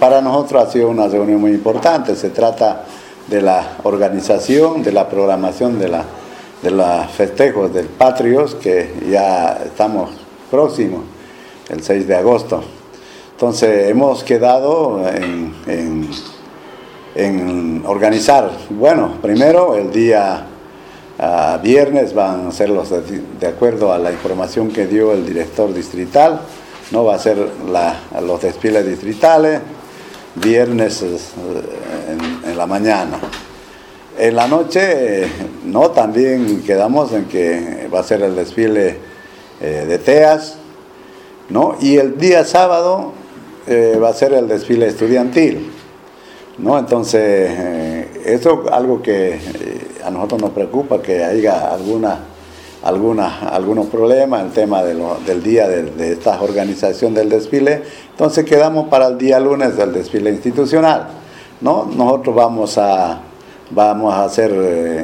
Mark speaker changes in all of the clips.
Speaker 1: para nosotros ha sido una reunión muy importante. Se trata de la organización, de la programación de los festejos del Patrios, que ya estamos próximos, el 6 de agosto. Entonces hemos quedado en organizar, bueno, primero el día viernes van a ser de acuerdo a la información que dio el director distrital, no va a ser los desfiles distritales, viernes en la mañana. En la noche, no, también quedamos en que va a ser el desfile de TEAS, ¿no? Y el día sábado va a ser el desfile estudiantil, ¿no? Entonces, eso es algo que a nosotros nos preocupa, que haya algunos problemas, el tema del día de esta organización del desfile. Entonces quedamos para el día lunes del desfile institucional, ¿no? Nosotros vamos a hacer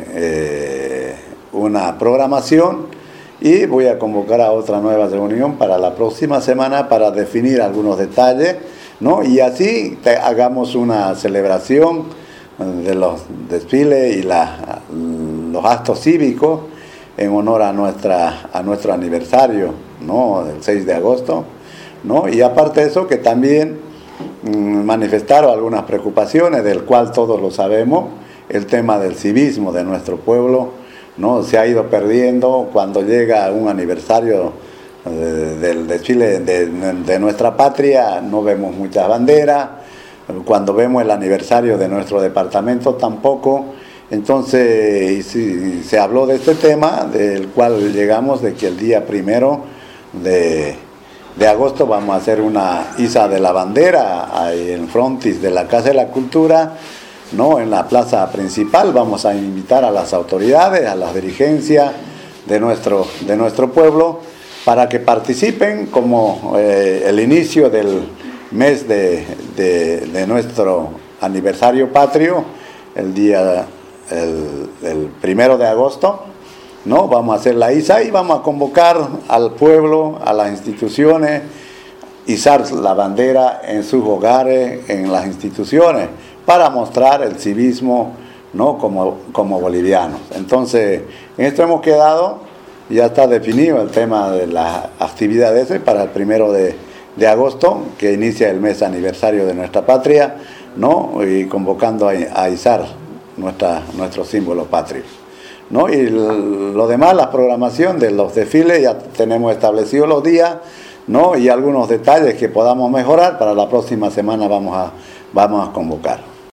Speaker 1: una programación y voy a convocar a otra nueva reunión para la próxima semana para definir algunos detalles, ¿no? Y así hagamos una celebración de los desfiles y los actos cívicos en honor a nuestro aniversario, ¿no? El 6 de agosto, ¿no? Y aparte de eso, que también manifestaron algunas preocupaciones, del cual todos lo sabemos, el tema del civismo de nuestro pueblo, ¿no? Se ha ido perdiendo. Cuando llega un aniversario del desfile de nuestra patria, no vemos muchas banderas. Cuando vemos el aniversario de nuestro departamento, tampoco. Entonces se habló de este tema, del cual llegamos de que el día 1 de agosto vamos a hacer una iza de la bandera ahí en frontis de la Casa de la Cultura, ¿no? En la plaza principal. Vamos a invitar a las autoridades, a las dirigencias de nuestro pueblo, para que participen como el inicio del mes de nuestro aniversario patrio, el 1 de agosto, ¿no? Vamos a hacer la iza y vamos a convocar al pueblo, a las instituciones, izar la bandera en sus hogares, en las instituciones, para mostrar el civismo, ¿no? como bolivianos. Entonces, en esto hemos quedado, ya está definido el tema de las actividades para el 1 de agosto, que inicia el mes aniversario de nuestra patria, ¿no? Y convocando a izar nuestro símbolo patrio, ¿no? Y lo demás, la programación de los desfiles, ya tenemos establecidos los días, ¿no? Y algunos detalles que podamos mejorar, para la próxima semana vamos a convocar.